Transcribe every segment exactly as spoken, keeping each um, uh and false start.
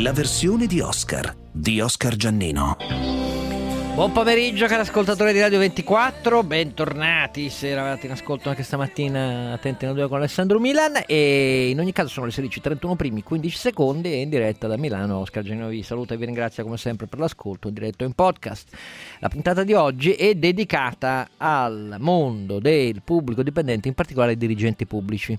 la versione di Oscar, di Oscar Giannino. Buon pomeriggio cari ascoltatori di Radio ventiquattro, bentornati se eravate in ascolto anche stamattina attenti a due con Alessandro Milan, e in ogni caso sono le sedici e trentuno primi quindici secondi e in diretta da Milano Oscar Giannino vi saluta e vi ringrazia come sempre per l'ascolto in diretto in podcast. La puntata di oggi è dedicata al mondo del pubblico dipendente, in particolare ai dirigenti pubblici.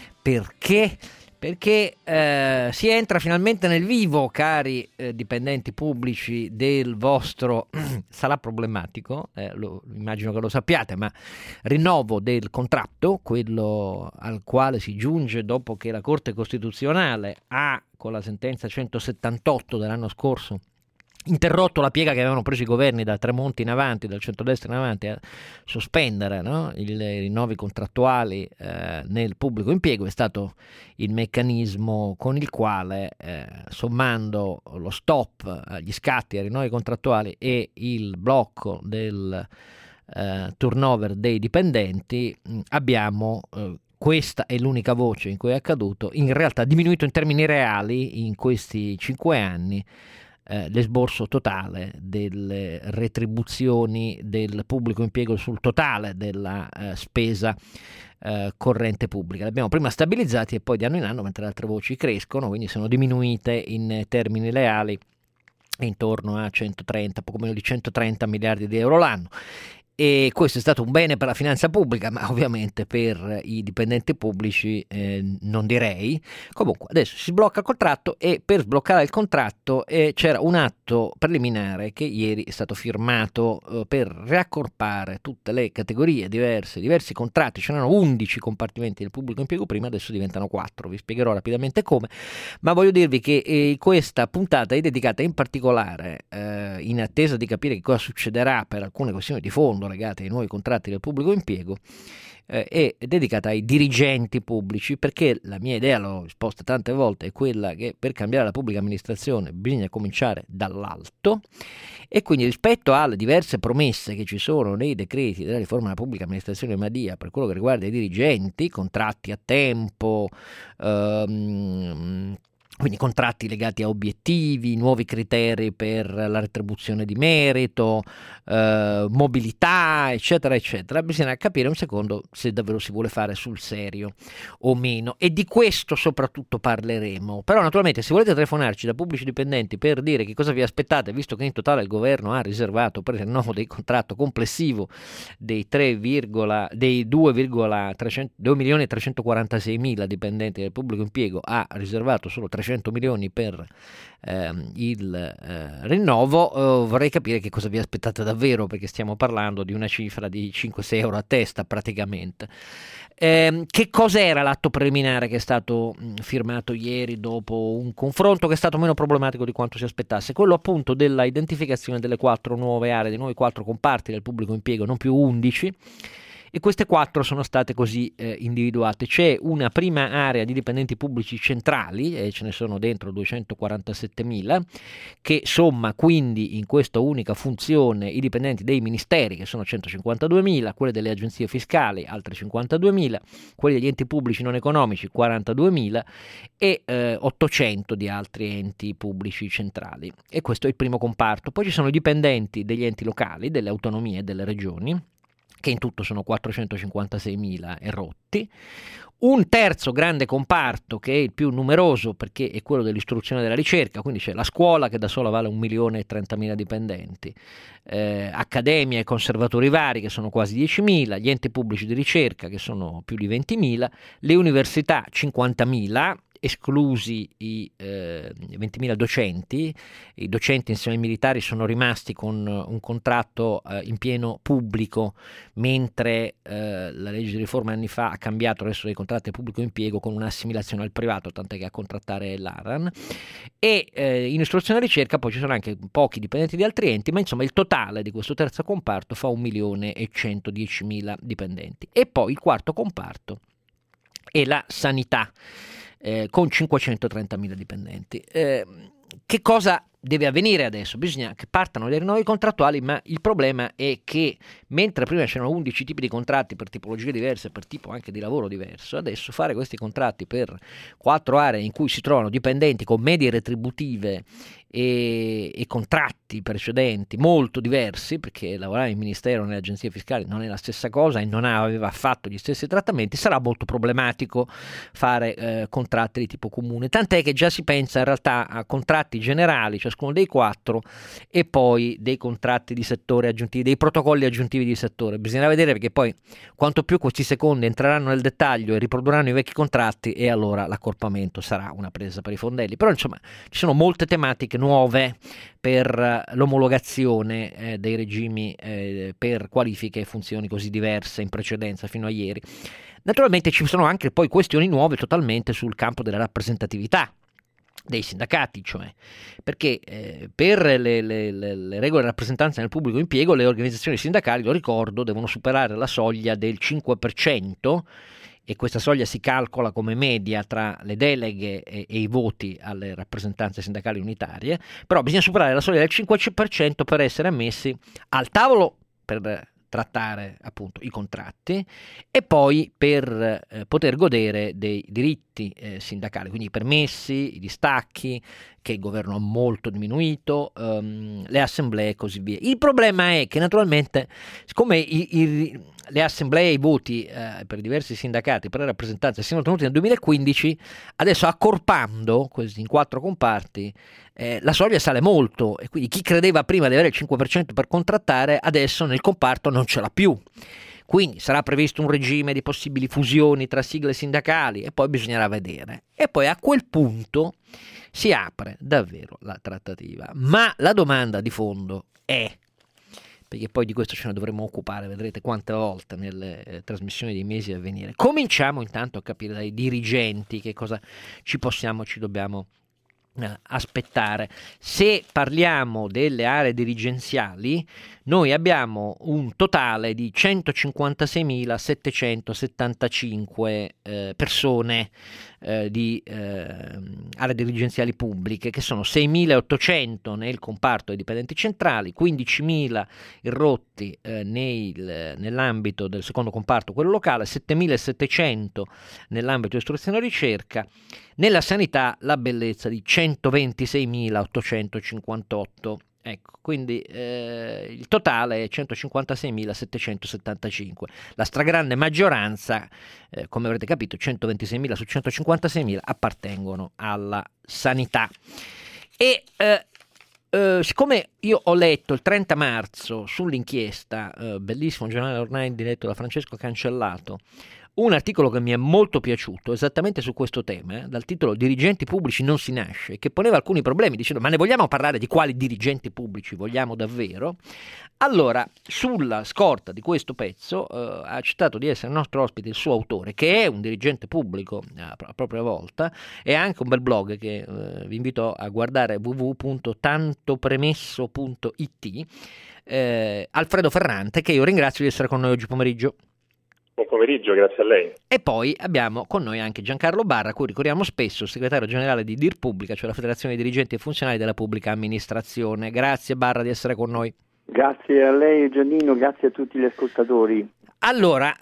Perché? Perché eh, si entra finalmente nel vivo, cari eh, dipendenti pubblici, del vostro, sarà problematico, eh, lo, immagino che lo sappiate, ma rinnovo del contratto, quello al quale si giunge dopo che la Corte Costituzionale ha, con la sentenza centosettantotto dell'anno scorso, interrotto la piega che avevano preso i governi da Tremonti in avanti, dal centrodestra in avanti, a sospendere no, i rinnovi contrattuali eh, nel pubblico impiego. È stato il meccanismo con il quale, eh, sommando lo stop agli scatti ai rinnovi contrattuali e il blocco del eh, turnover dei dipendenti, mh, abbiamo eh, questa è l'unica voce in cui è accaduto, in realtà diminuito in termini reali in questi cinque anni Eh, l'esborso totale delle retribuzioni del pubblico impiego sul totale della eh, spesa eh, corrente pubblica. Le abbiamo prima stabilizzati e poi di anno in anno, mentre le altre voci crescono, quindi sono diminuite in termini reali intorno a centotrenta, poco meno di centotrenta miliardi di euro l'anno. E questo è stato un bene per la finanza pubblica, ma ovviamente per i dipendenti pubblici eh, non direi. Comunque adesso si sblocca il contratto, e per sbloccare il contratto eh, c'era un atto preliminare che ieri è stato firmato eh, per riaccorpare tutte le categorie diverse, diversi contratti. C'erano undici compartimenti del pubblico impiego prima, adesso diventano quattro, vi spiegherò rapidamente come, ma voglio dirvi che eh, questa puntata è dedicata in particolare, eh, in attesa di capire che cosa succederà per alcune questioni di fondo legate ai nuovi contratti del pubblico impiego, eh, è dedicata ai dirigenti pubblici, perché la mia idea, l'ho esposta tante volte, è quella che per cambiare la pubblica amministrazione bisogna cominciare dall'alto, e quindi rispetto alle diverse promesse che ci sono nei decreti della riforma della pubblica amministrazione Madia per quello che riguarda i dirigenti, contratti a tempo, ehm, quindi contratti legati a obiettivi, nuovi criteri per la retribuzione di merito, eh, mobilità, eccetera, eccetera. Bisogna capire un secondo se davvero si vuole fare sul serio o meno, e di questo soprattutto parleremo. Però naturalmente se volete telefonarci da pubblici dipendenti per dire che cosa vi aspettate, visto che in totale il governo ha riservato per il rinnovo del contratto complessivo dei tre, dei due milioni trecentoquarantasei mila dipendenti del pubblico impiego, ha riservato solo trecento milioni per ehm, il eh, rinnovo, eh, vorrei capire che cosa vi aspettate davvero, perché stiamo parlando di una cifra di cinque sei euro a testa praticamente. Eh, che cos'era l'atto preliminare che è stato mh, firmato ieri dopo un confronto che è stato meno problematico di quanto si aspettasse? Quello appunto della identificazione delle quattro nuove aree, dei nuovi quattro comparti del pubblico impiego, non più undici. E queste quattro sono state così eh, individuate. C'è una prima area di dipendenti pubblici centrali, e ce ne sono dentro duecentoquarantasettemila, che somma quindi in questa unica funzione i dipendenti dei ministeri, che sono centocinquantaduemila, quelli delle agenzie fiscali, altri cinquantaduemila, quelli degli enti pubblici non economici, quarantaduemila, e eh, ottocento di altri enti pubblici centrali. E questo è il primo comparto. Poi ci sono i dipendenti degli enti locali, delle autonomie e delle regioni, che in tutto sono quattrocentocinquantaseimila e rotti. Un terzo grande comparto, che è il più numeroso perché è quello dell'istruzione e della ricerca, quindi c'è la scuola che da sola vale un milione e trentamila dipendenti, eh, accademie e conservatori vari che sono quasi diecimila, gli enti pubblici di ricerca che sono più di ventimila, le università cinquantamila, esclusi i eh, ventimila docenti. I docenti insieme ai militari sono rimasti con un contratto eh, in pieno pubblico, mentre eh, la legge di riforma anni fa ha cambiato il resto dei contratti a pubblico impiego con un'assimilazione al privato, tant'è che a contrattare è l'ARAN. E eh, in istruzione e ricerca poi ci sono anche pochi dipendenti di altri enti, ma insomma il totale di questo terzo comparto fa un milione e centodiecimila dipendenti. E poi il quarto comparto è la sanità, Eh, con cinquecentotrentamila dipendenti. Eh, che cosa deve avvenire adesso, bisogna che partano le rinnovi contrattuali, ma il problema è che mentre prima c'erano undici tipi di contratti per tipologie diverse, per tipo anche di lavoro diverso, adesso fare questi contratti per quattro aree in cui si trovano dipendenti con medie retributive e, e contratti precedenti molto diversi, perché lavorare in ministero o nelle agenzie fiscali non è la stessa cosa e non aveva affatto gli stessi trattamenti, sarà molto problematico fare eh, contratti di tipo comune, tant'è che già si pensa in realtà a contratti generali, ciascuno dei quattro, e poi dei contratti di settore aggiuntivi, dei protocolli aggiuntivi di settore. Bisognerà vedere, perché poi quanto più questi secondi entreranno nel dettaglio e riprodurranno i vecchi contratti, e allora l'accorpamento sarà una presa per i fondelli. Però insomma ci sono molte tematiche nuove per l'omologazione eh, dei regimi eh, per qualifiche e funzioni così diverse in precedenza fino a ieri. Naturalmente ci sono anche poi questioni nuove totalmente sul campo della rappresentatività dei sindacati, cioè perché eh, per le, le, le, le regole di rappresentanza nel pubblico impiego le organizzazioni sindacali, lo ricordo, devono superare la soglia del cinque per cento, e questa soglia si calcola come media tra le deleghe e, e i voti alle rappresentanze sindacali unitarie, però bisogna superare la soglia del cinque per cento per essere ammessi al tavolo per trattare appunto i contratti e poi per eh, poter godere dei diritti eh, sindacali, quindi i permessi, i distacchi che il governo ha molto diminuito, um, le assemblee e così via. Il problema è che naturalmente, siccome i, i, le assemblee e i voti eh, per diversi sindacati, per le rappresentanze siano tenuti nel duemilaquindici, adesso accorpando questi in quattro comparti, eh, la soglia sale molto, e quindi chi credeva prima di avere il cinque per cento per contrattare, adesso nel comparto non ce l'ha più. Quindi sarà previsto un regime di possibili fusioni tra sigle sindacali e poi bisognerà vedere. E poi a quel punto si apre davvero la trattativa. Ma la domanda di fondo è, perché poi di questo ce ne dovremo occupare, vedrete quante volte nelle eh, trasmissioni dei mesi a venire. Cominciamo intanto a capire dai dirigenti che cosa ci possiamo, ci dobbiamo eh, aspettare. Se parliamo delle aree dirigenziali, noi abbiamo un totale di centocinquantaseimilasettecentosettantacinque eh, persone eh, di eh, aree dirigenziali pubbliche, che sono seimilaottocento nel comparto dei dipendenti centrali, quindicimila irrotti eh, nel, nell'ambito del secondo comparto, quello locale, settemilasettecento nell'ambito di istruzione e ricerca. Nella sanità la bellezza di centoventiseimilaottocentocinquantotto. Ecco, quindi eh, il totale è centocinquantaseimilasettecentosettantacinque. La stragrande maggioranza, eh, come avrete capito, centoventiseimila su centocinquantaseimila appartengono alla sanità. E eh, eh, siccome io ho letto il trenta marzo sull'inchiesta, eh, bellissimo giornale ormai diretto da Francesco Cancellato, un articolo che mi è molto piaciuto esattamente su questo tema, eh, dal titolo "Dirigenti pubblici non si nasce", che poneva alcuni problemi dicendo: ma ne vogliamo parlare di quali dirigenti pubblici vogliamo davvero? Allora, sulla scorta di questo pezzo eh, ha accettato di essere il nostro ospite il suo autore, che è un dirigente pubblico a, a propria volta, e ha anche un bel blog che eh, vi invito a guardare, w w w punto tantopremesso punto i t, eh, Alfredo Ferrante, che io ringrazio di essere con noi oggi pomeriggio. Buon pomeriggio, grazie a lei. E poi abbiamo con noi anche Giancarlo Barra, a cui ricordiamo spesso, segretario generale di Dir Pubblica, cioè la Federazione dei Dirigenti e Funzionari della Pubblica Amministrazione. Grazie Barra di essere con noi. Grazie a lei Giannino, grazie a tutti gli ascoltatori. Allora,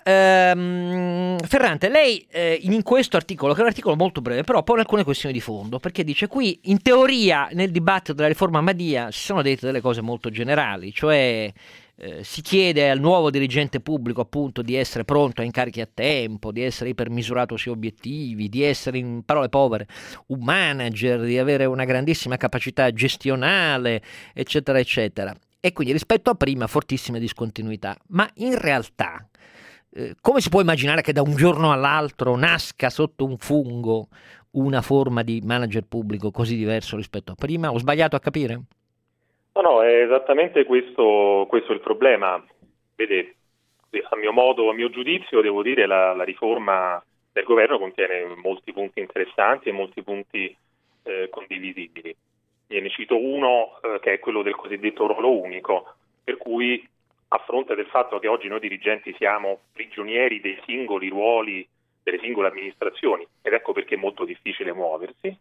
ehm, Ferrante, lei eh, in questo articolo, che è un articolo molto breve, però pone alcune questioni di fondo, perché dice qui, in teoria, nel dibattito della riforma Madia si sono dette delle cose molto generali, cioè eh, si chiede al nuovo dirigente pubblico appunto di essere pronto a incarichi a tempo, di essere ipermisurato sui obiettivi, di essere, in parole povere, un manager, di avere una grandissima capacità gestionale, eccetera, eccetera. E quindi rispetto a prima fortissime discontinuità, ma in realtà eh, come si può immaginare che da un giorno all'altro nasca sotto un fungo una forma di manager pubblico così diverso rispetto a prima? Ho sbagliato a capire? No, no, è esattamente questo, questo il problema. Vede, a mio modo, a mio giudizio, devo dire, la, la riforma del governo contiene molti punti interessanti e molti punti eh, condivisibili. Ne cito uno eh, che è quello del cosiddetto ruolo unico, per cui a fronte del fatto che oggi noi dirigenti siamo prigionieri dei singoli ruoli delle singole amministrazioni, ed ecco perché è molto difficile muoversi,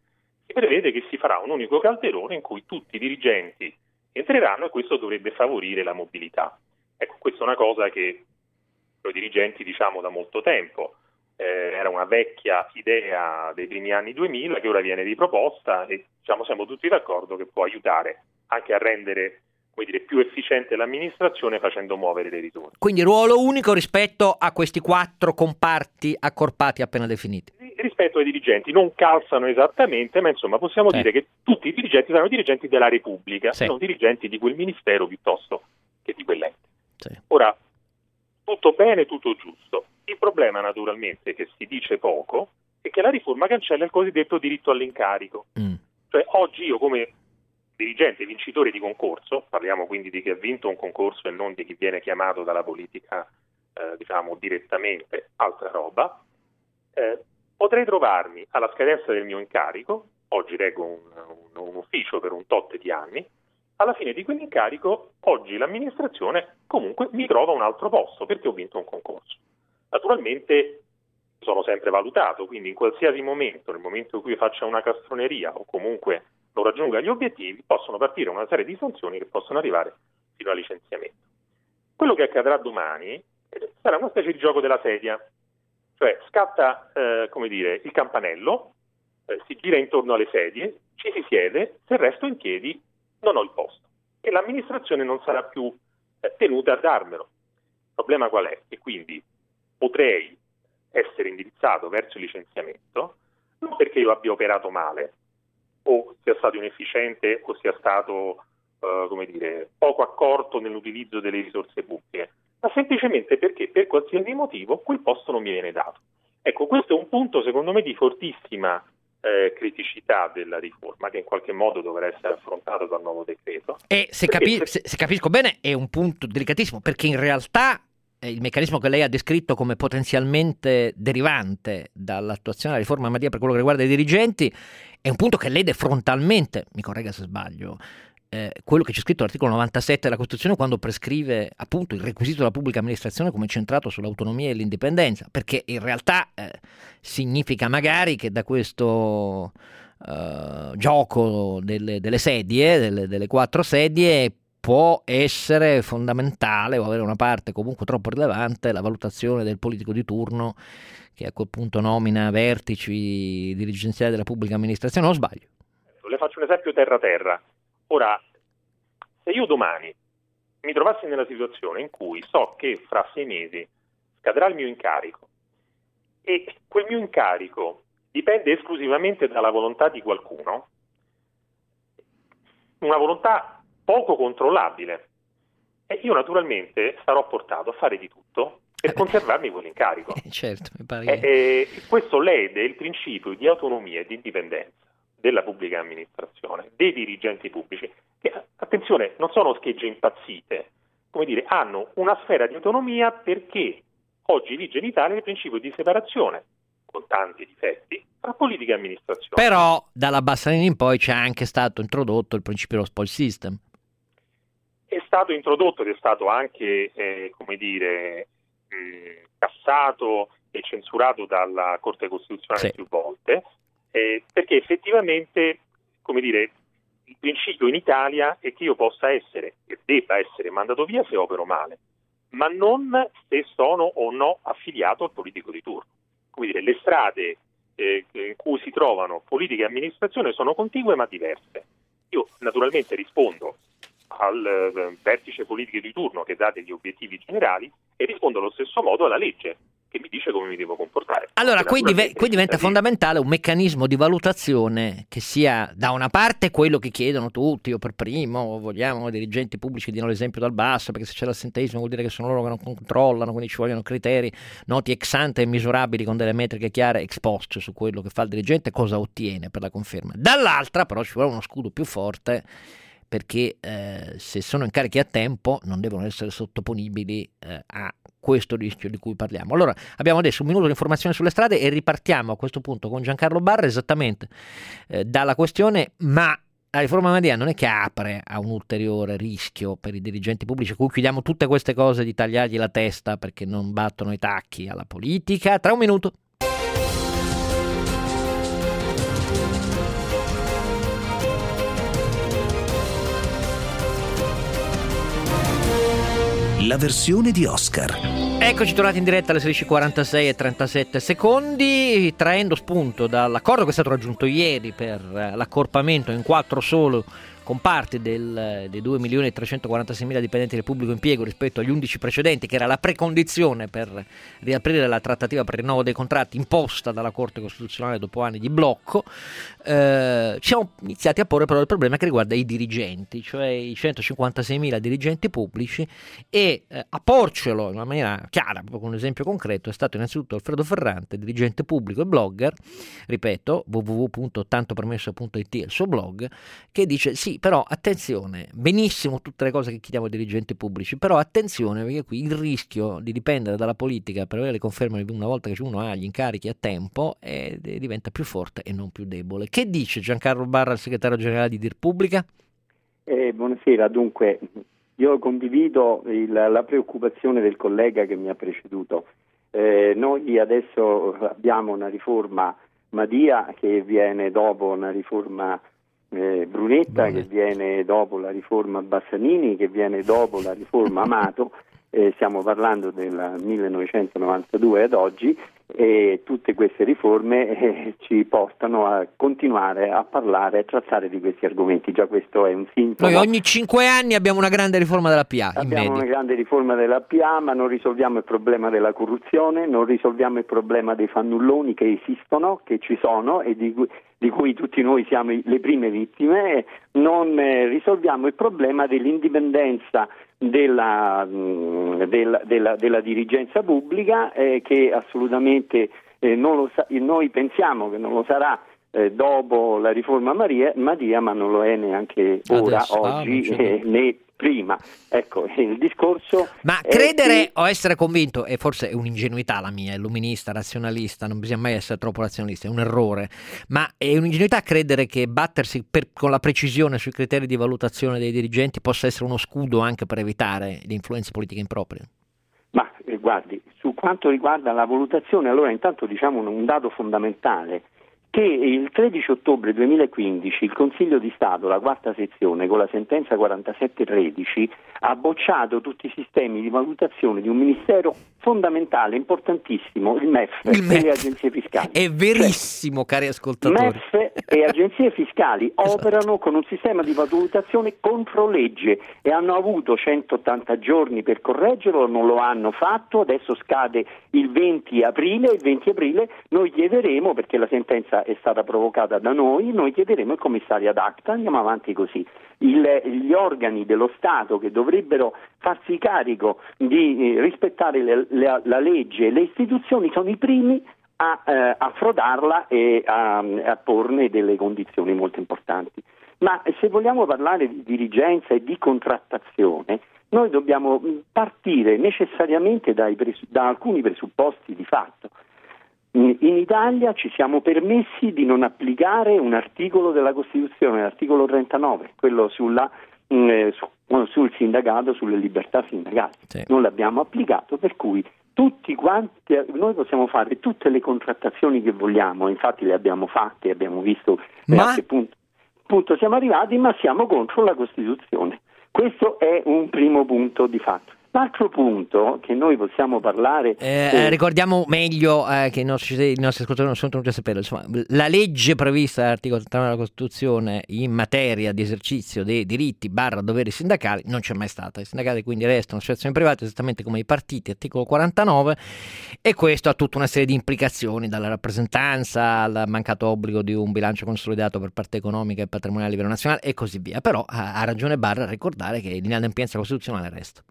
si prevede che si farà un unico calderone in cui tutti i dirigenti entreranno e questo dovrebbe favorire la mobilità. Ecco, questa è una cosa che noi dirigenti diciamo da molto tempo. Eh, era una vecchia idea dei primi anni duemila che ora viene riproposta e diciamo siamo tutti d'accordo che può aiutare anche a rendere, come dire, più efficiente l'amministrazione facendo muovere le risorse. Quindi ruolo unico rispetto a questi quattro comparti accorpati appena definiti. Rispetto ai dirigenti non calzano esattamente, ma insomma possiamo sì. dire che tutti i dirigenti saranno dirigenti della Repubblica, sì. non dirigenti di quel ministero piuttosto che di quell'ente. Sì. Ora, tutto bene, tutto giusto. Il problema naturalmente che si dice poco è che la riforma cancella il cosiddetto diritto all'incarico. Mm. Cioè oggi io come dirigente vincitore di concorso, parliamo quindi di chi ha vinto un concorso e non di chi viene chiamato dalla politica eh, diciamo direttamente, altra roba, eh, potrei trovarmi alla scadenza del mio incarico, oggi reggo un, un, un ufficio per un tot di anni, alla fine di quell'incarico oggi l'amministrazione comunque mi trova un altro posto perché ho vinto un concorso. Naturalmente sono sempre valutato, quindi in qualsiasi momento, nel momento in cui faccia una castroneria o comunque non raggiunga gli obiettivi, possono partire una serie di sanzioni che possono arrivare fino al licenziamento. Quello che accadrà domani sarà una specie di gioco della sedia, cioè scatta eh, come dire, il campanello, eh, si gira intorno alle sedie, ci si siede, se resto in piedi non ho il posto e l'amministrazione non sarà più eh, tenuta a darmelo. Il problema qual è? Che quindi potrei essere indirizzato verso il licenziamento non perché io abbia operato male o sia stato inefficiente o sia stato eh, come dire, poco accorto nell'utilizzo delle risorse pubbliche, ma semplicemente perché per qualsiasi motivo quel posto non mi viene dato. Ecco, questo è un punto secondo me di fortissima eh, criticità della riforma che in qualche modo dovrà essere affrontato dal nuovo decreto. E se, capi- se, se capisco bene è un punto delicatissimo perché in realtà il meccanismo che lei ha descritto come potenzialmente derivante dall'attuazione della riforma Madia per quello che riguarda i dirigenti è un punto che lede frontalmente, mi corregga se sbaglio, eh, quello che c'è scritto all'articolo novantasette della Costituzione quando prescrive appunto il requisito della pubblica amministrazione come centrato sull'autonomia e l'indipendenza, perché in realtà eh, significa magari che da questo eh, gioco delle, delle sedie, delle, delle quattro sedie, può essere fondamentale o avere una parte comunque troppo rilevante la valutazione del politico di turno che a quel punto nomina vertici dirigenziali della pubblica amministrazione, o sbaglio? Le faccio un esempio terra-terra. Ora, se io domani mi trovassi nella situazione in cui so che fra sei mesi scadrà il mio incarico e quel mio incarico dipende esclusivamente dalla volontà di qualcuno, una volontà poco controllabile, e io naturalmente sarò portato a fare di tutto per conservarmi quell'incarico. Eh, certo, mi pare che... eh, eh, questo lede il principio di autonomia e di indipendenza della pubblica amministrazione, dei dirigenti pubblici, che, attenzione, non sono schegge impazzite, come dire, hanno una sfera di autonomia perché oggi vige in Italia il principio di separazione, con tanti difetti, tra politica e amministrazione. Però dalla Bassanini in poi c'è anche stato introdotto il principio dello spoil system. È stato introdotto ed è stato anche, eh, come dire, mh, cassato e censurato dalla Corte Costituzionale sì. più volte, eh, perché effettivamente, come dire, il principio in Italia è che io possa essere e debba essere mandato via se opero male, ma non se sono o no affiliato al politico di turno. Come dire, le strade eh, in cui si trovano politica e amministrazione sono contigue ma diverse. Io naturalmente rispondo al eh, vertice politico di turno che dà degli obiettivi generali e rispondo allo stesso modo alla legge che mi dice come mi devo comportare. Allora, qui, div- qui diventa fondamentale un meccanismo di valutazione che sia da una parte quello che chiedono tutti, io per primo, vogliamo i dirigenti pubblici che diano l'esempio dal basso, perché se c'è l'assenteismo vuol dire che sono loro che non controllano, quindi ci vogliono criteri noti ex ante e misurabili con delle metriche chiare ex post su quello che fa il dirigente e cosa ottiene per la conferma. Dall'altra però ci vuole uno scudo più forte, perché eh, se sono incarichi a tempo non devono essere sottoponibili eh, a questo rischio di cui parliamo. Allora abbiamo adesso un minuto di informazione sulle strade e ripartiamo a questo punto con Giancarlo Barra esattamente eh, dalla questione: ma la riforma Madia non è che apre a un ulteriore rischio per i dirigenti pubblici a cui chiediamo tutte queste cose di tagliargli la testa perché non battono i tacchi alla politica? Tra un minuto. la versione di Oscar. Eccoci tornati in diretta alle sedici e quarantasei e trentasette secondi, traendo spunto dall'accordo che è stato raggiunto ieri per l'accorpamento in quattro solo comparti del, dei due milioni e trecentoquarantaseimila dipendenti del pubblico impiego rispetto agli undici precedenti, che era la precondizione per riaprire la trattativa per il rinnovo dei contratti imposta dalla Corte Costituzionale dopo anni di blocco. Eh, ci siamo iniziati a porre però il problema che riguarda i dirigenti, cioè i centocinquantaseimila dirigenti pubblici, e eh, a porcelo in una maniera chiara, proprio con un esempio concreto, è stato innanzitutto Alfredo Ferrante, dirigente pubblico e blogger, ripeto, w w w punto tantopremesso punto i t è il suo blog, che dice sì, però attenzione, benissimo tutte le cose che chiediamo ai dirigenti pubblici, però attenzione, perché qui il rischio di dipendere dalla politica per avere le conferme una volta che uno ha gli incarichi a tempo è, diventa più forte e non più debole. Che dice Giancarlo Barra, il segretario generale di Dir Pubblica? Eh, buonasera, dunque io condivido il, la preoccupazione del collega che mi ha preceduto. Eh, noi adesso abbiamo una riforma Madia che viene dopo una riforma Eh, Brunetta, Brunetta che viene dopo la riforma Bassanini, che viene dopo la riforma Amato, eh, stiamo parlando del millenovecentonovantadue ad oggi, e tutte queste riforme eh, ci portano a continuare a parlare e a trattare di questi argomenti. Già questo è un sintomo. Noi ogni cinque anni abbiamo una grande riforma della P A. Abbiamo una grande riforma della P A, ma non risolviamo il problema della corruzione, non risolviamo il problema dei fannulloni che esistono, che ci sono e di cui, di cui tutti noi siamo le prime vittime, non eh, risolviamo il problema dell'indipendenza della, mh, della, della, della dirigenza pubblica, eh, che assolutamente eh, non lo sa- noi pensiamo che non lo sarà eh, dopo la riforma Maria, Madia, ma non lo è neanche ora, adesso, oggi, ah, eh, né prima. Ecco, il discorso. Ma credere che... o essere convinto, e forse è un'ingenuità la mia, illuminista, razionalista, non bisogna mai essere troppo razionalisti, è un errore, ma è un'ingenuità credere che battersi per, con la precisione sui criteri di valutazione dei dirigenti possa essere uno scudo anche per evitare le influenze politiche improprie? Ma eh, guardi, su quanto riguarda la valutazione, allora intanto diciamo un, un dato fondamentale, che il tredici ottobre duemilaquindici il Consiglio di Stato, la quarta sezione, con la sentenza quarantasette tredici, ha bocciato tutti i sistemi di valutazione di un ministero fondamentale, importantissimo, il M E F, il M E F. e le agenzie fiscali. È verissimo, cioè, cari ascoltatori. M E F e agenzie fiscali esatto. operano con un sistema di valutazione contro legge e hanno avuto centottanta giorni per correggerlo, non lo hanno fatto, adesso scade il venti aprile, il venti aprile noi chiederemo, perché la sentenza è stata provocata da noi, noi chiederemo il commissario ad acta, andiamo avanti così. Il, gli organi dello Stato che dovrebbero farsi carico di eh, rispettare le, le, la legge e le istituzioni sono i primi a, eh, a frodarla e a, a porne delle condizioni molto importanti. Ma se vogliamo parlare di dirigenza e di contrattazione, noi dobbiamo partire necessariamente dai presu- da alcuni presupposti di fatto. In Italia ci siamo permessi di non applicare un articolo della Costituzione, l'articolo trentanove, quello sulla, mh, su, sul sindacato, sulle libertà sindacali. Sì. Non l'abbiamo applicato, per cui tutti quanti, noi possiamo fare tutte le contrattazioni che vogliamo, infatti le abbiamo fatte, abbiamo visto Ma... a che punto, punto siamo arrivati, ma siamo contro la Costituzione. Questo è un primo punto di fatto. L'altro punto che noi possiamo parlare... Eh, eh, ricordiamo meglio eh, che i nostri, i nostri ascoltatori non sono tenuti a sapere, insomma, la legge prevista dall'articolo trentanove della Costituzione in materia di esercizio dei diritti barra doveri sindacali non c'è mai stata. I sindacati quindi restano associazioni private esattamente come i partiti, articolo quarantanove, e questo ha tutta una serie di implicazioni, dalla rappresentanza al mancato obbligo di un bilancio consolidato per parte economica e patrimoniale a livello nazionale e così via. Però ha, ha ragione Barra a ricordare che l'inadempienza costituzionale resta.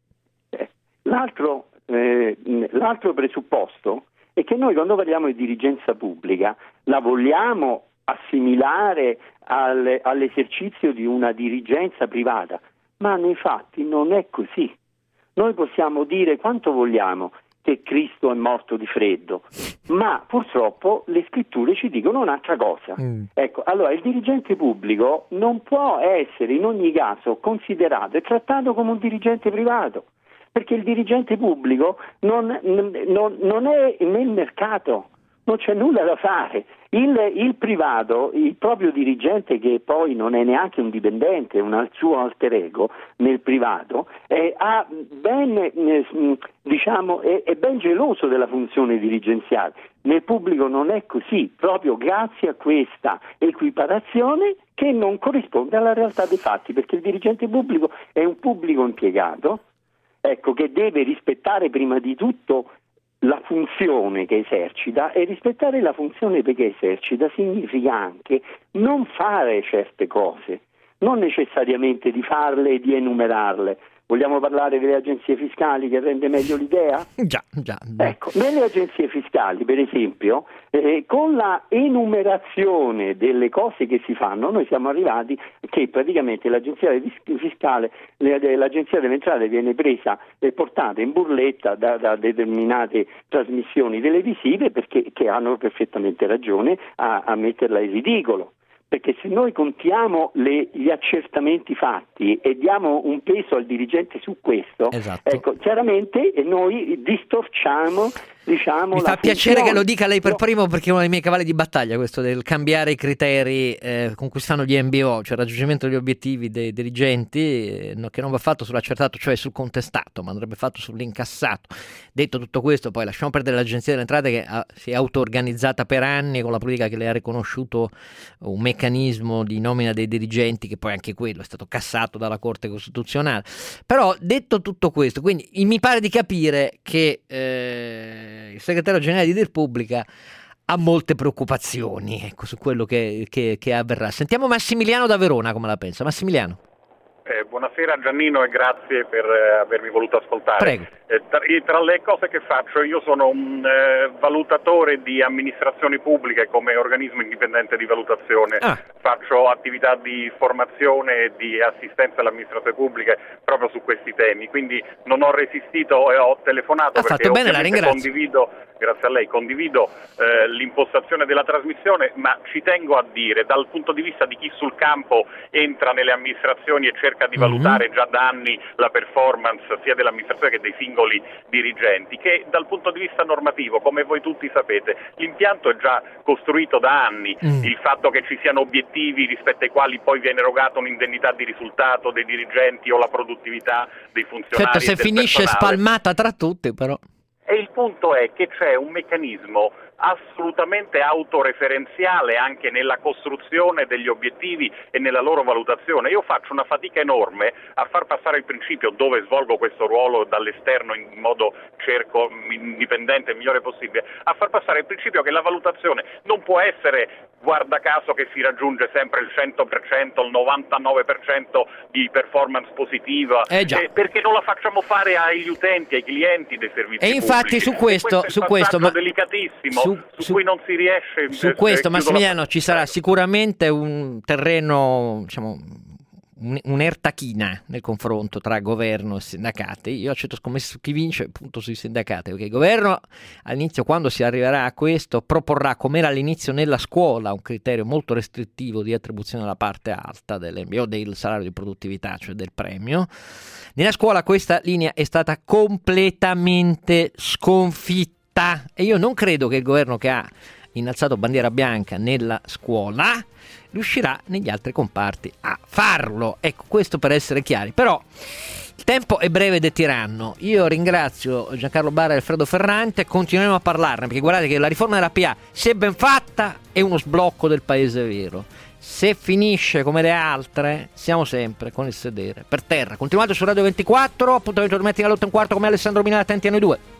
L'altro, eh, l'altro presupposto è che noi quando parliamo di dirigenza pubblica la vogliamo assimilare al, all'esercizio di una dirigenza privata, ma nei fatti non è così. Noi possiamo dire quanto vogliamo che Cristo è morto di freddo, ma purtroppo le scritture ci dicono un'altra cosa. Mm. Ecco, allora il dirigente pubblico non può essere in ogni caso considerato e trattato come un dirigente privato, perché il dirigente pubblico non, non, non è nel mercato, non c'è nulla da fare. Il, il privato, il proprio dirigente, che poi non è neanche un dipendente, è un suo alter ego nel privato, eh, ha ben, eh, diciamo, è, è ben geloso della funzione dirigenziale. Nel pubblico non è così, proprio grazie a questa equiparazione che non corrisponde alla realtà dei fatti, perché il dirigente pubblico è un pubblico impiegato, ecco, che deve rispettare prima di tutto la funzione che esercita, e rispettare la funzione che esercita significa anche non fare certe cose, non necessariamente di farle e di enumerarle. Vogliamo parlare delle agenzie fiscali, che rende meglio l'idea? Già, già. Ecco, nelle agenzie fiscali, per esempio, eh, con la enumerazione delle cose che si fanno, noi siamo arrivati che praticamente l'agenzia fiscale, l'agenzia delle entrate viene presa e portata in burletta da, da determinate trasmissioni televisive, perché che hanno perfettamente ragione a, a metterla in ridicolo. Perché se noi contiamo le, gli accertamenti fatti e diamo un peso al dirigente su questo, esatto. ecco, chiaramente noi distorciamo, diciamo, mi la fa piacere funzione. che lo dica lei per no. primo, perché è uno dei miei cavalli di battaglia, questo del cambiare i criteri eh, con cui stanno gli M B O, cioè il raggiungimento degli obiettivi dei dirigenti, eh, no, che non va fatto sull'accertato, cioè sul contestato, ma andrebbe fatto sull'incassato. Detto tutto questo, poi lasciamo perdere l'agenzia delle entrate, che ha, si è auto-organizzata per anni con la politica che le ha riconosciuto un meccanismo meccanismo di nomina dei dirigenti, che poi anche quello è stato cassato dalla Corte Costituzionale. Però detto tutto questo, quindi mi pare di capire che eh, il segretario generale di Repubblica ha molte preoccupazioni, ecco, su quello che, che, che avverrà. Sentiamo Massimiliano da Verona come la pensa. Massimiliano. Eh, buonasera Giannino, e grazie per eh, avermi voluto ascoltare. Prego. Eh, tra, tra le cose che faccio, io sono un eh, valutatore di amministrazioni pubbliche come organismo indipendente di valutazione. Ah. Faccio attività di formazione e di assistenza alle amministrazioni pubbliche proprio su questi temi, quindi non ho resistito e ho telefonato Ha perché fatto bene, la ringrazio. condivido, grazie a lei, condivido eh, l'impostazione della trasmissione, ma ci tengo a dire, dal punto di vista di chi sul campo entra nelle amministrazioni e cerca di valutare mm-hmm. già da anni la performance sia dell'amministrazione che dei singoli dirigenti, che dal punto di vista normativo, come voi tutti sapete, l'impianto è già costruito da anni. Mm. Il fatto che ci siano obiettivi rispetto ai quali poi viene erogata un'indennità di risultato dei dirigenti o la produttività dei funzionari. Certo, se finisce personale. Spalmata tra tutti, però. E il punto è che c'è un meccanismo assolutamente autoreferenziale anche nella costruzione degli obiettivi e nella loro valutazione. Io faccio una fatica enorme a far passare il principio, dove svolgo questo ruolo dall'esterno in modo cerco indipendente il migliore possibile, a far passare il principio che la valutazione non può essere, guarda caso, che si raggiunge sempre il cento per cento, il novantanove per cento di performance positiva, eh già. eh, perché non la facciamo fare agli utenti, ai clienti dei servizi e infatti pubblici. su questo, questo su è un questo ma delicatissimo su, su, su cui non si riesce. Su eh, questo, eh, Massimiliano, la... ci sarà sicuramente un terreno, diciamo, un'ertachina nel confronto tra governo e sindacati. Io accetto scommesse su chi vince, appunto sui sindacati, perché il governo all'inizio, quando si arriverà a questo, proporrà, come era all'inizio nella scuola, un criterio molto restrittivo di attribuzione alla parte alta dell'M B O, del salario di produttività, cioè del premio. Nella scuola questa linea è stata completamente sconfitta e io non credo che il governo che ha innalzato bandiera bianca nella scuola riuscirà negli altri comparti a farlo. Ecco, questo per essere chiari. Però il tempo è breve ed è tiranno. Io ringrazio Giancarlo Barra e Alfredo Ferrante, continueremo a parlarne, perché guardate che la riforma della P A, se ben fatta, è uno sblocco del paese vero. Se finisce come le altre, siamo sempre con il sedere per terra. Continuate su Radio ventiquattro, appuntamento domenica alle otto e un quarto con me, Alessandro Milano, attenti a noi due.